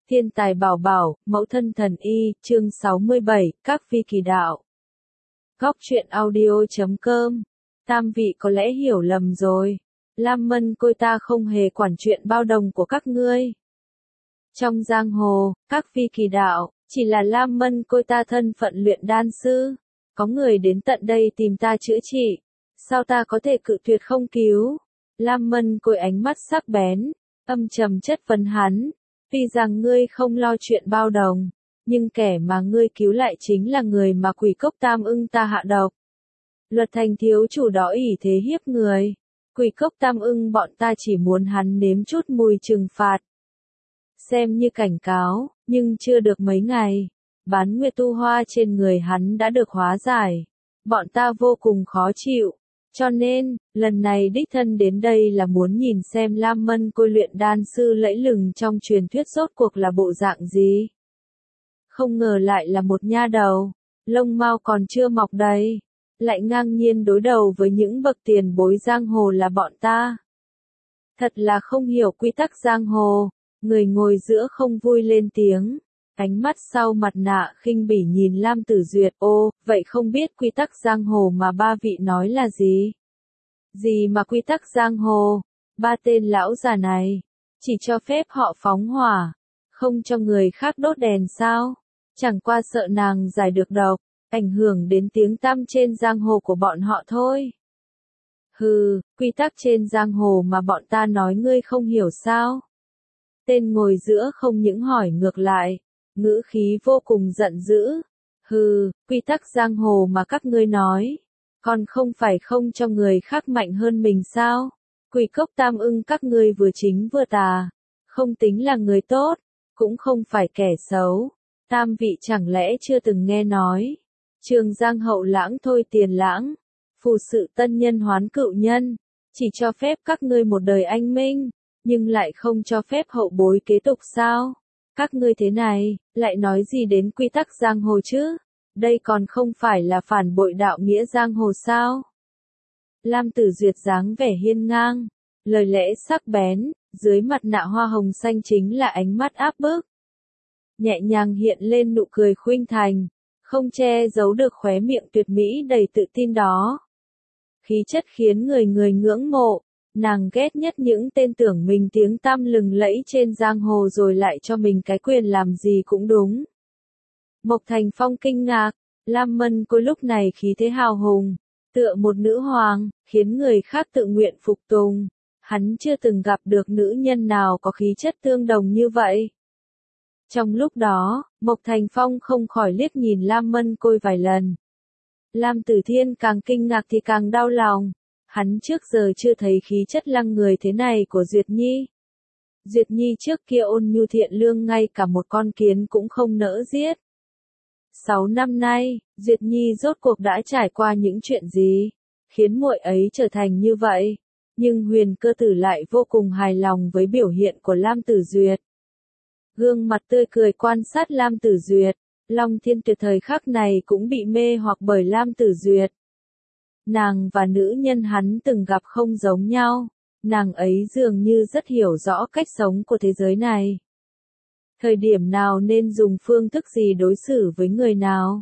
Thiên tài bảo bảo, mẫu thân thần y, chương 67, các vi kỳ đạo. Góc truyện audio.com. Tam vị có lẽ hiểu lầm rồi. Lam Mân Côi ta không hề quản chuyện bao đồng của các ngươi. Trong giang hồ, các vi kỳ đạo, chỉ là Lam Mân Côi ta thân phận luyện đan sư. Có người đến tận đây tìm ta chữa trị. Sao ta có thể cự tuyệt không cứu? Lam Mân Côi ánh mắt sắc bén, âm trầm chất vấn hắn. Tuy rằng ngươi không lo chuyện bao đồng, nhưng kẻ mà ngươi cứu lại chính là người mà Quỷ Cốc Tam Ưng ta hạ độc. Luật Thành thiếu chủ đó ỷ thế hiếp người. Quỷ Cốc Tam Ưng bọn ta chỉ muốn hắn nếm chút mùi trừng phạt. Xem như cảnh cáo, nhưng chưa được mấy ngày, bán nguyệt tu hoa trên người hắn đã được hóa giải. Bọn ta vô cùng khó chịu. Cho nên, lần này đích thân đến đây là muốn nhìn xem Lam Mân Côi luyện đan sư lẫy lừng trong truyền thuyết rốt cuộc là bộ dạng gì. Không ngờ lại là một nha đầu, lông mao còn chưa mọc đầy, lại ngang nhiên đối đầu với những bậc tiền bối giang hồ là bọn ta. Thật là không hiểu quy tắc giang hồ, người ngồi giữa không vui lên tiếng. Ánh mắt sau mặt nạ khinh bỉ nhìn Lam Tử Duyệt, ô, vậy không biết quy tắc giang hồ mà ba vị nói là gì? Gì mà quy tắc giang hồ? Ba tên lão già này, chỉ cho phép họ phóng hỏa, không cho người khác đốt đèn sao? Chẳng qua sợ nàng giải được độc, ảnh hưởng đến tiếng tăm trên giang hồ của bọn họ thôi. Hừ, quy tắc trên giang hồ mà bọn ta nói ngươi không hiểu sao? Tên ngồi giữa không những hỏi ngược lại. Ngữ khí vô cùng giận dữ. Hừ, quy tắc giang hồ mà các ngươi nói. Còn không phải không cho người khác mạnh hơn mình sao? Quỷ Cốc Tam Ưng các ngươi vừa chính vừa tà. Không tính là người tốt, cũng không phải kẻ xấu. Tam vị chẳng lẽ chưa từng nghe nói. Trường giang hậu lãng thôi tiền lãng. Phù sự tân nhân hoán cựu nhân. Chỉ cho phép các ngươi một đời anh minh, nhưng lại không cho phép hậu bối kế tục sao? Các ngươi thế này, lại nói gì đến quy tắc giang hồ chứ? Đây còn không phải là phản bội đạo nghĩa giang hồ sao? Lam Tử Duyệt dáng vẻ hiên ngang, lời lẽ sắc bén, dưới mặt nạ hoa hồng xanh chính là ánh mắt áp bức. Nhẹ nhàng hiện lên nụ cười khuynh thành, không che giấu được khóe miệng tuyệt mỹ đầy tự tin đó. Khí chất khiến người người ngưỡng mộ. Nàng ghét nhất những tên tưởng mình tiếng tăm lừng lẫy trên giang hồ rồi lại cho mình cái quyền làm gì cũng đúng. Mộc Thành Phong kinh ngạc, Lam Mân Côi lúc này khí thế hào hùng, tựa một nữ hoàng, khiến người khác tự nguyện phục tùng. Hắn chưa từng gặp được nữ nhân nào có khí chất tương đồng như vậy. Trong lúc đó, Mộc Thành Phong không khỏi liếc nhìn Lam Mân Côi vài lần. Lam Tử Thiên càng kinh ngạc thì càng đau lòng. Hắn trước giờ chưa thấy khí chất lăng người thế này của Duyệt Nhi. Duyệt Nhi trước kia ôn nhu thiện lương ngay cả một con kiến cũng không nỡ giết. 6 năm nay, Duyệt Nhi rốt cuộc đã trải qua những chuyện gì, khiến muội ấy trở thành như vậy. Nhưng Huyền Cơ Tử lại vô cùng hài lòng với biểu hiện của Lam Tử Duyệt. Gương mặt tươi cười quan sát Lam Tử Duyệt, Long Thiên Tuyệt thời khắc này cũng bị mê hoặc bởi Lam Tử Duyệt. Nàng và nữ nhân hắn từng gặp không giống nhau, nàng ấy dường như rất hiểu rõ cách sống của thế giới này. Thời điểm nào nên dùng phương thức gì đối xử với người nào?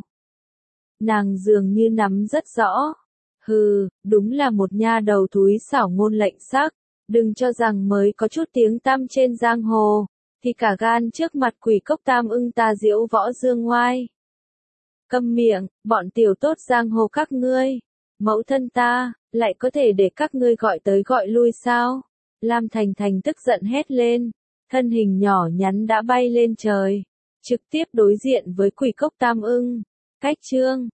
Nàng dường như nắm rất rõ. Hừ, đúng là một nha đầu thúi xảo ngôn lệnh sắc, đừng cho rằng mới có chút tiếng tăm trên giang hồ, thì cả gan trước mặt Quỷ Cốc Tam Ưng ta diễu võ dương ngoai. Câm miệng, bọn tiểu tốt giang hồ các ngươi. Mẫu thân ta, lại có thể để các ngươi gọi tới gọi lui sao? Lam Thành Thành tức giận hét lên, thân hình nhỏ nhắn đã bay lên trời, trực tiếp đối diện với Quỷ Cốc Tam Ưng. Cách chương